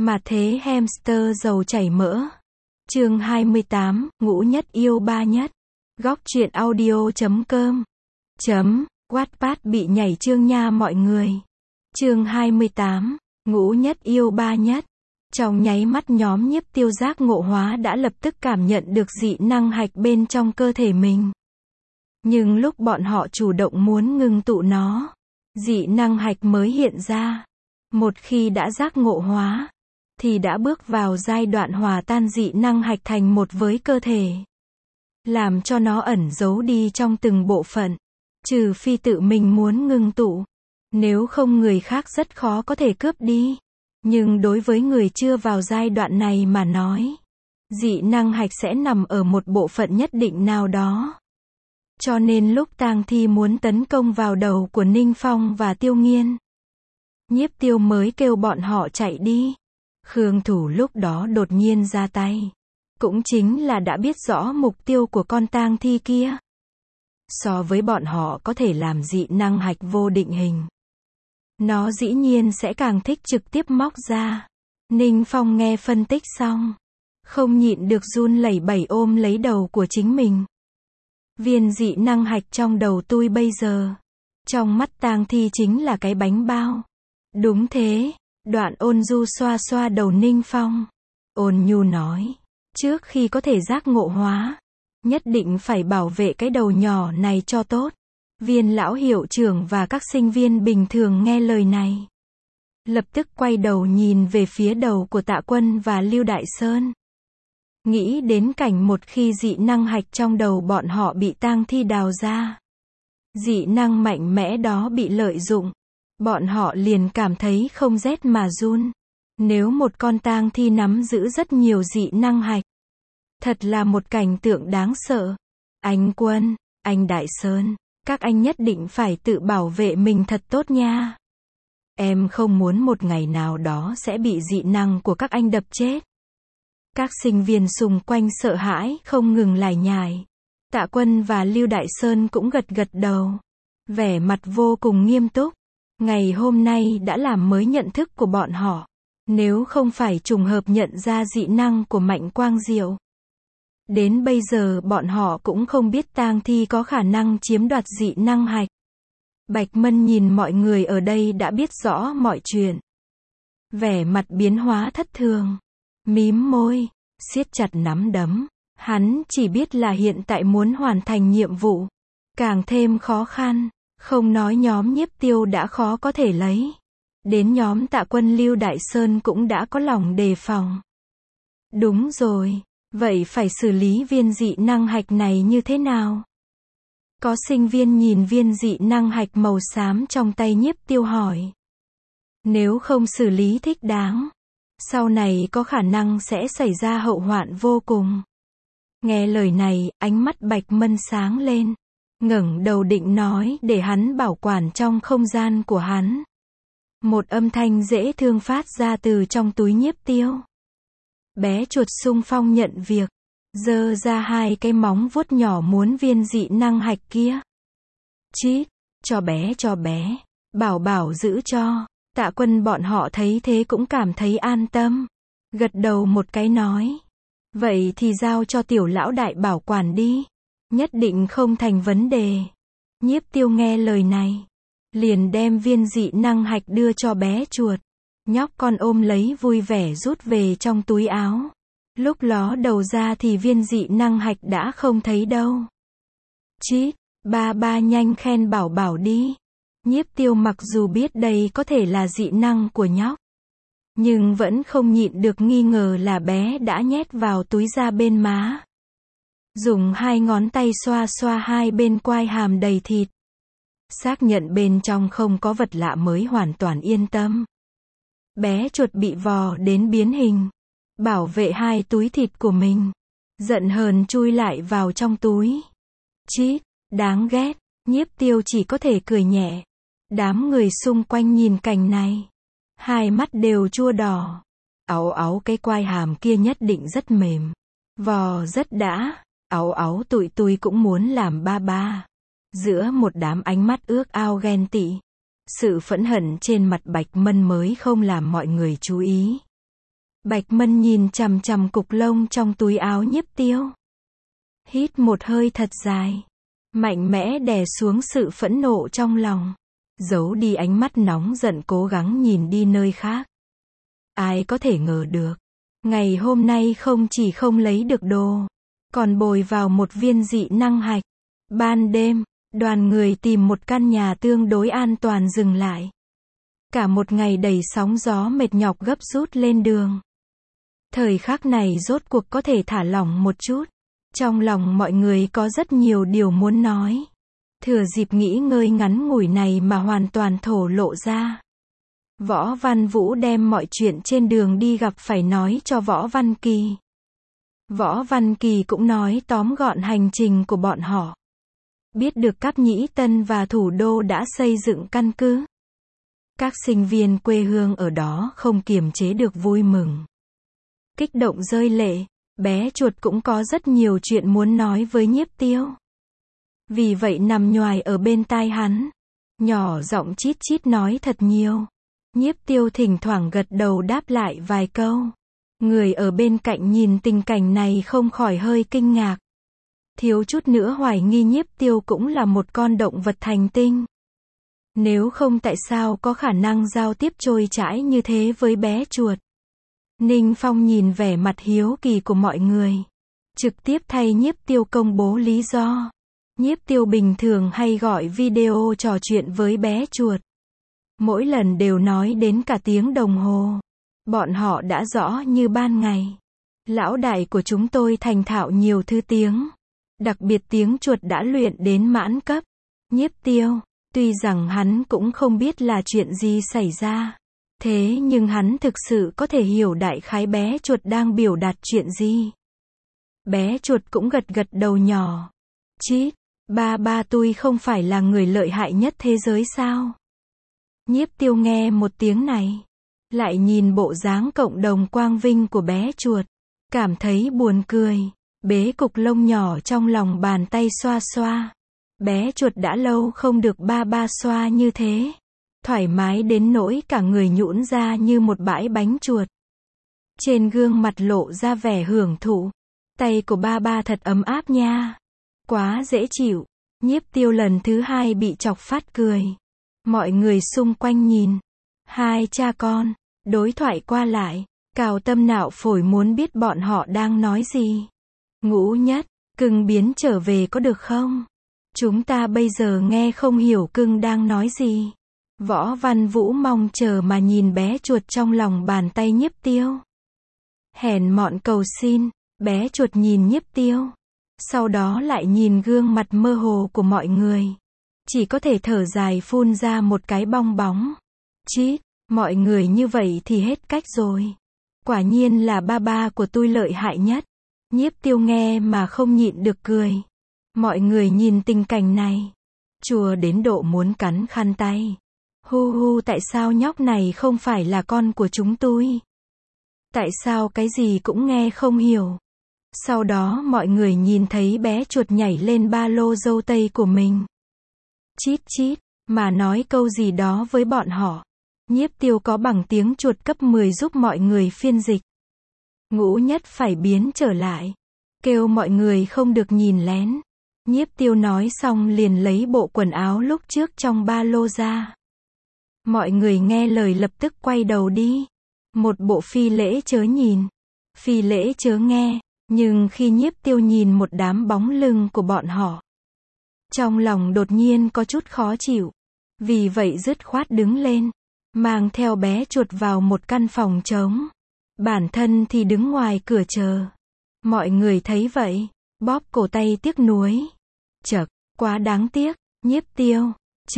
Mà thế hamster dầu chảy mỡ. Chương 28, ngũ nhất yêu ba nhất. Góc truyện audio.com. Wattpad bị nhảy chương nha mọi người. Chương 28, ngũ nhất yêu ba nhất. Trong nháy mắt nhóm Nhiếp Tiêu giác ngộ hóa đã lập tức cảm nhận được dị năng hạch bên trong cơ thể mình. Nhưng lúc bọn họ chủ động muốn ngưng tụ nó, dị năng hạch mới hiện ra. Một khi đã giác ngộ hóa, thì đã bước vào giai đoạn hòa tan dị năng hạch thành một với cơ thể. Làm cho nó ẩn giấu đi trong từng bộ phận. Trừ phi tự mình muốn ngưng tụ. Nếu không người khác rất khó có thể cướp đi. Nhưng đối với người chưa vào giai đoạn này mà nói, dị năng hạch sẽ nằm ở một bộ phận nhất định nào đó. Cho nên lúc Tang Thi muốn tấn công vào đầu của Ninh Phong và Tiêu Nghiên, Nhiếp Tiêu mới kêu bọn họ chạy đi. Khương Thủ lúc đó đột nhiên ra tay. Cũng chính là đã biết rõ mục tiêu của con Tang Thi kia. So với bọn họ có thể làm dị năng hạch vô định hình, nó dĩ nhiên sẽ càng thích trực tiếp móc ra. Ninh Phong nghe phân tích xong, không nhịn được run lẩy bẩy ôm lấy đầu của chính mình. Viên dị năng hạch trong đầu tôi bây giờ, trong mắt Tang Thi chính là cái bánh bao. Đúng thế, Đoạn ôn du xoa xoa đầu Ninh Phong. Ôn nhu nói, trước khi có thể giác ngộ hóa, nhất định phải bảo vệ cái đầu nhỏ này cho tốt. Viên lão hiệu trưởng và các sinh viên bình thường nghe lời này, lập tức quay đầu nhìn về phía đầu của Tạ Quân và Lưu Đại Sơn. Nghĩ đến cảnh một khi dị năng hạch trong đầu bọn họ bị Tang Thi đào ra, dị năng mạnh mẽ đó bị lợi dụng, bọn họ liền cảm thấy không rét mà run. Nếu một con Tang Thi nắm giữ rất nhiều dị năng hạch, thật là một cảnh tượng đáng sợ. Anh Quân, anh Đại Sơn, các anh nhất định phải tự bảo vệ mình thật tốt nha. Em không muốn một ngày nào đó sẽ bị dị năng của các anh đập chết. Các sinh viên xung quanh sợ hãi không ngừng lải nhải. Tạ Quân và Lưu Đại Sơn cũng gật gật đầu, vẻ mặt vô cùng nghiêm túc. Ngày hôm nay đã làm mới nhận thức của bọn họ. Nếu không phải trùng hợp nhận ra dị năng của Mạnh Quang Diệu, đến bây giờ bọn họ cũng không biết Tang Thi có khả năng chiếm đoạt dị năng hạch. Bạch Mân nhìn mọi người ở đây đã biết rõ mọi chuyện. Vẻ mặt biến hóa thất thường, mím môi, siết chặt nắm đấm. Hắn chỉ biết là hiện tại muốn hoàn thành nhiệm vụ, càng thêm khó khăn. Không nói nhóm Nhiếp Tiêu đã khó có thể lấy, đến nhóm Tạ Quân Lưu Đại Sơn cũng đã có lòng đề phòng. Đúng rồi, vậy phải xử lý viên dị năng hạch này như thế nào? Có sinh viên nhìn viên dị năng hạch màu xám trong tay Nhiếp Tiêu hỏi. Nếu không xử lý thích đáng, sau này có khả năng sẽ xảy ra hậu hoạn vô cùng. Nghe lời này, ánh mắt Bạch Mân sáng lên. Ngẩng đầu định nói để hắn bảo quản trong không gian của hắn. Một âm thanh dễ thương phát ra từ trong túi Nhiếp Tiêu. Bé chuột xung phong nhận việc, giơ ra hai cái móng vuốt nhỏ muốn viên dị năng hạch kia. Chít, cho bé, bảo bảo giữ cho. Tạ Quân bọn họ thấy thế cũng cảm thấy an tâm. Gật đầu một cái nói, vậy thì giao cho tiểu lão đại bảo quản đi. Nhất định không thành vấn đề. Nhiếp Tiêu nghe lời này, liền đem viên dị năng hạch đưa cho bé chuột. Nhóc con ôm lấy vui vẻ rút về trong túi áo. Lúc ló đầu ra thì viên dị năng hạch đã không thấy đâu. Chít, ba nhanh khen bảo bảo đi. Nhiếp Tiêu mặc dù biết đây có thể là dị năng của nhóc, nhưng vẫn không nhịn được nghi ngờ là bé đã nhét vào túi da bên má. Dùng hai ngón tay xoa xoa hai bên quai hàm đầy thịt. Xác nhận bên trong không có vật lạ mới hoàn toàn yên tâm. Bé chuột bị vò đến biến hình, bảo vệ hai túi thịt của mình. Giận hờn chui lại vào trong túi. Chít, đáng ghét. Nhiếp Tiêu chỉ có thể cười nhẹ. Đám người xung quanh nhìn cảnh này, hai mắt đều chua đỏ. Áu cái quai hàm kia nhất định rất mềm, vò rất đã. Áu tụi tôi cũng muốn làm ba. Giữa một đám ánh mắt ước ao ghen tị, sự phẫn hận trên mặt Bạch Mân mới không làm mọi người chú ý. Bạch Mân nhìn chằm chằm cục lông trong túi áo Nhiếp Tiêu. Hít một hơi thật dài. Mạnh mẽ đè xuống sự phẫn nộ trong lòng. Giấu đi ánh mắt nóng giận, cố gắng nhìn đi nơi khác. Ai có thể ngờ được. Ngày hôm nay không chỉ không lấy được đồ, còn bồi vào một viên dị năng hạch. Ban đêm, đoàn người tìm một căn nhà tương đối an toàn dừng lại. Cả một ngày đầy sóng gió mệt nhọc gấp rút lên đường. Thời khắc này rốt cuộc có thể thả lỏng một chút. Trong lòng mọi người có rất nhiều điều muốn nói. Thừa dịp nghỉ ngơi ngắn ngủi này mà hoàn toàn thổ lộ ra. Võ Văn Vũ đem mọi chuyện trên đường đi gặp phải nói cho Võ Văn Kỳ. Võ Văn Kỳ cũng nói tóm gọn hành trình của bọn họ. Biết được Cáp Nhĩ Tân và thủ đô đã xây dựng căn cứ. Các sinh viên quê hương ở đó không kiềm chế được vui mừng. Kích động rơi lệ, bé chuột cũng có rất nhiều chuyện muốn nói với Nhiếp Tiêu. Vì vậy nằm nhoài ở bên tai hắn, nhỏ giọng chít chít nói thật nhiều. Nhiếp Tiêu thỉnh thoảng gật đầu đáp lại vài câu. Người ở bên cạnh nhìn tình cảnh này không khỏi hơi kinh ngạc. Thiếu chút nữa hoài nghi Nhiếp Tiêu cũng là một con động vật thành tinh. Nếu không tại sao có khả năng giao tiếp trôi chảy như thế với bé chuột. Ninh Phong nhìn vẻ mặt hiếu kỳ của mọi người. Trực tiếp thay Nhiếp Tiêu công bố lý do. Nhiếp Tiêu bình thường hay gọi video trò chuyện với bé chuột. Mỗi lần đều nói đến cả tiếng đồng hồ. Bọn họ đã rõ như ban ngày. Lão đại của chúng tôi thành thạo nhiều thứ tiếng. Đặc biệt tiếng chuột đã luyện đến mãn cấp. Nhiếp Tiêu, tuy rằng hắn cũng không biết là chuyện gì xảy ra. Thế nhưng hắn thực sự có thể hiểu đại khái bé chuột đang biểu đạt chuyện gì. Bé chuột cũng gật gật đầu nhỏ. Chít, ba tôi không phải là người lợi hại nhất thế giới sao? Nhiếp Tiêu nghe một tiếng này. Lại nhìn bộ dáng cộng đồng quang vinh của bé chuột. Cảm thấy buồn cười. Bế cục lông nhỏ trong lòng bàn tay xoa xoa. Bé chuột đã lâu không được ba xoa như thế. Thoải mái đến nỗi cả người nhũn ra như một bãi bánh chuột. Trên gương mặt lộ ra vẻ hưởng thụ. Tay của ba thật ấm áp nha. Quá dễ chịu. Nhiếp Tiêu lần thứ hai bị chọc phát cười. Mọi người xung quanh nhìn. Hai cha con, đối thoại qua lại. Cào tâm nạo phổi muốn biết bọn họ đang nói gì. Ngũ Nhất, cưng biến trở về có được không? Chúng ta bây giờ nghe không hiểu cưng đang nói gì. Võ Văn Vũ mong chờ mà nhìn bé chuột trong lòng bàn tay Nhiếp Tiêu. Hèn mọn cầu xin, bé chuột nhìn Nhiếp Tiêu. Sau đó lại nhìn gương mặt mơ hồ của mọi người. Chỉ có thể thở dài phun ra một cái bong bóng. Chít, mọi người như vậy thì hết cách rồi. Quả nhiên là ba của tôi lợi hại nhất. Nhiếp Tiêu nghe mà không nhịn được cười. Mọi người nhìn tình cảnh này. Chua đến độ muốn cắn khăn tay. Hu tại sao nhóc này không phải là con của chúng tôi? Tại sao cái gì cũng nghe không hiểu? Sau đó mọi người nhìn thấy bé chuột nhảy lên ba lô dâu tây của mình. Chít chít, mà nói câu gì đó với bọn họ. Nhiếp Tiêu có bằng tiếng chuột cấp 10 giúp mọi người phiên dịch. Ngũ Nhất phải biến trở lại. Kêu mọi người không được nhìn lén. Nhiếp Tiêu nói xong liền lấy bộ quần áo lúc trước trong ba lô ra. Mọi người nghe lời lập tức quay đầu đi. Một bộ phi lễ chớ nhìn. Phi lễ chớ nghe. Nhưng khi Nhiếp Tiêu nhìn một đám bóng lưng của bọn họ. Trong lòng đột nhiên có chút khó chịu. Vì vậy dứt khoát đứng lên. Mang theo bé chuột vào một căn phòng trống. Bản thân thì đứng ngoài cửa chờ. Mọi người thấy vậy. Bóp cổ tay tiếc nuối. Chậc, quá đáng tiếc. Nhiếp Tiêu.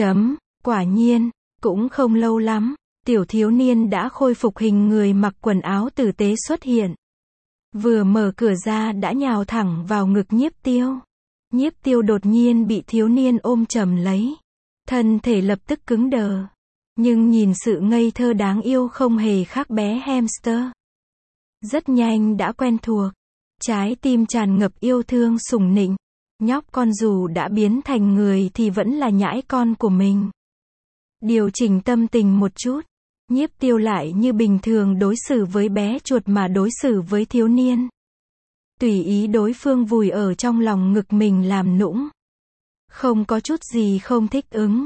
Quả nhiên. Cũng không lâu lắm. Tiểu thiếu niên đã khôi phục hình người mặc quần áo tử tế xuất hiện. Vừa mở cửa ra đã nhào thẳng vào ngực Nhiếp Tiêu. Nhiếp Tiêu đột nhiên bị thiếu niên ôm chầm lấy. Thân thể lập tức cứng đờ. Nhưng nhìn sự ngây thơ đáng yêu không hề khác bé hamster. Rất nhanh đã quen thuộc. Trái tim tràn ngập yêu thương sủng nịnh. Nhóc con dù đã biến thành người thì vẫn là nhãi con của mình. Điều chỉnh tâm tình một chút. Nhiếp Tiêu lại như bình thường đối xử với bé chuột mà đối xử với thiếu niên. Tùy ý đối phương vùi ở trong lòng ngực mình làm nũng. Không có chút gì không thích ứng.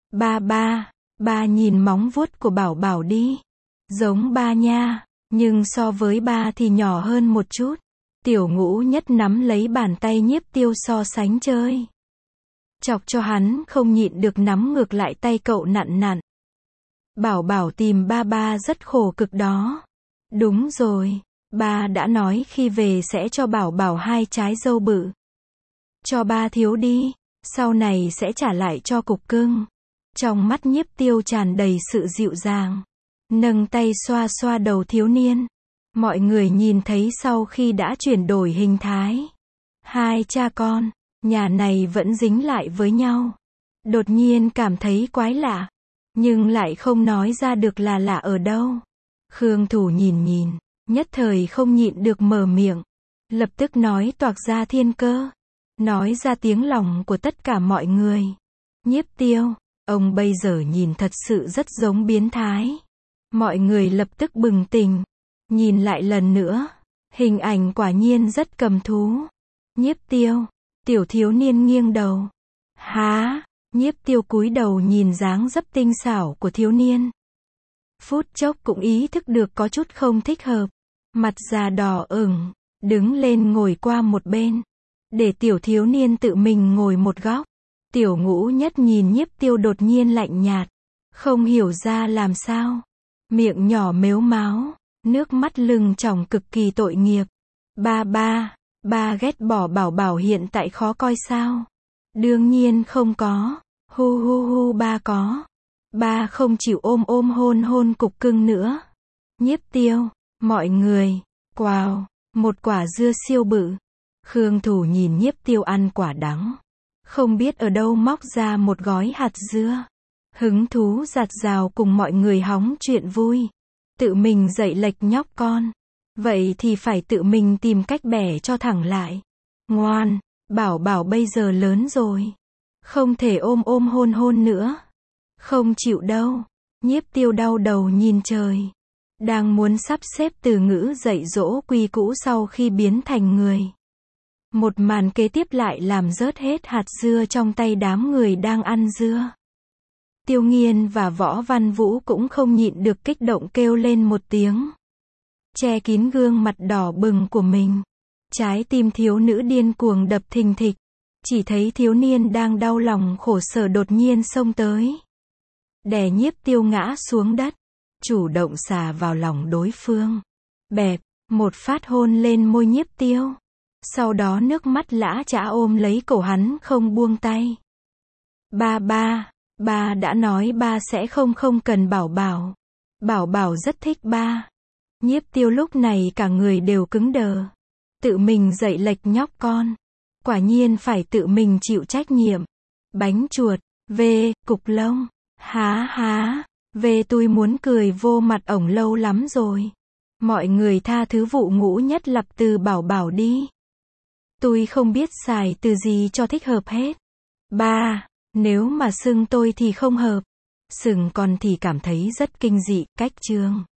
Ba nhìn móng vuốt của Bảo Bảo đi. Giống ba nha, nhưng so với ba thì nhỏ hơn một chút. Tiểu Ngũ Nhất nắm lấy bàn tay Nhiếp Tiêu so sánh chơi. Chọc cho hắn không nhịn được nắm ngược lại tay cậu nặn nặn. Bảo Bảo tìm ba rất khổ cực đó. Đúng rồi, ba đã nói khi về sẽ cho Bảo Bảo 2 trái dâu bự. Cho ba thiếu đi, sau này sẽ trả lại cho cục cưng. Trong mắt Nhiếp Tiêu tràn đầy sự dịu dàng. Nâng tay xoa xoa đầu thiếu niên. Mọi người nhìn thấy sau khi đã chuyển đổi hình thái. 2 cha con, nhà này vẫn dính lại với nhau. Đột nhiên cảm thấy quái lạ. Nhưng lại không nói ra được là lạ ở đâu. Khương Thủ nhìn, nhất thời không nhịn được mở miệng. Lập tức nói toạc ra thiên cơ. Nói ra tiếng lòng của tất cả mọi người. Nhiếp Tiêu, ông bây giờ nhìn thật sự rất giống biến thái. Mọi người lập tức bừng tỉnh. Nhìn lại lần nữa. Hình ảnh quả nhiên rất cầm thú. Nhiếp Tiêu, tiểu thiếu niên nghiêng đầu. Há, Nhiếp Tiêu cúi đầu nhìn dáng dấp tinh xảo của thiếu niên. Phút chốc cũng ý thức được có chút không thích hợp. Mặt già đỏ ửng, đứng lên ngồi qua một bên. Để tiểu thiếu niên tự mình ngồi một góc. Tiểu Ngũ Nhất nhìn Nhiếp Tiêu đột nhiên lạnh nhạt. Không hiểu ra làm sao. Miệng nhỏ mếu máo, nước mắt lưng tròng cực kỳ tội nghiệp. Ba ghét bỏ Bảo Bảo hiện tại khó coi sao? Đương nhiên không có. Hu ba có. Ba không chịu ôm hôn cục cưng nữa. Nhiếp Tiêu, mọi người, wow, một quả dưa siêu bự. Khương Thủ nhìn Nhiếp Tiêu ăn quả đắng. Không biết ở đâu móc ra một gói hạt dưa. Hứng thú giạt rào cùng mọi người hóng chuyện vui. Tự mình dạy lệch nhóc con. Vậy thì phải tự mình tìm cách bẻ cho thẳng lại. Ngoan, Bảo Bảo bây giờ lớn rồi. Không thể ôm hôn nữa. Không chịu đâu. Nhiếp Tiêu đau đầu nhìn trời. Đang muốn sắp xếp từ ngữ dạy dỗ quy cũ sau khi biến thành người. Một màn kế tiếp lại làm rớt hết hạt dưa trong tay đám người đang ăn dưa. Tiêu Nghiên và Võ Văn Vũ cũng không nhịn được kích động kêu lên một tiếng. Che kín gương mặt đỏ bừng của mình. Trái tim thiếu nữ điên cuồng đập thình thịch. Chỉ thấy thiếu niên đang đau lòng khổ sở đột nhiên xông tới. Đè Nhiếp Tiêu ngã xuống đất. Chủ động xà vào lòng đối phương. Bẹp, một phát hôn lên môi Nhiếp Tiêu. Sau đó nước mắt lã chã ôm lấy cổ hắn không buông tay. Ba đã nói ba sẽ không cần Bảo Bảo. Bảo Bảo rất thích ba. Nhiếp Tiêu lúc này cả người đều cứng đờ. Tự mình dạy lệch nhóc con. Quả nhiên phải tự mình chịu trách nhiệm. Bánh chuột, cục lông. Há, tôi muốn cười vô mặt ổng lâu lắm rồi. Mọi người tha thứ Vụ Ngũ Nhất lập từ Bảo Bảo đi. Tôi không biết xài từ gì cho thích hợp hết. Ba, nếu mà xưng tôi thì không hợp. Xưng con thì cảm thấy rất kinh dị, cách chương.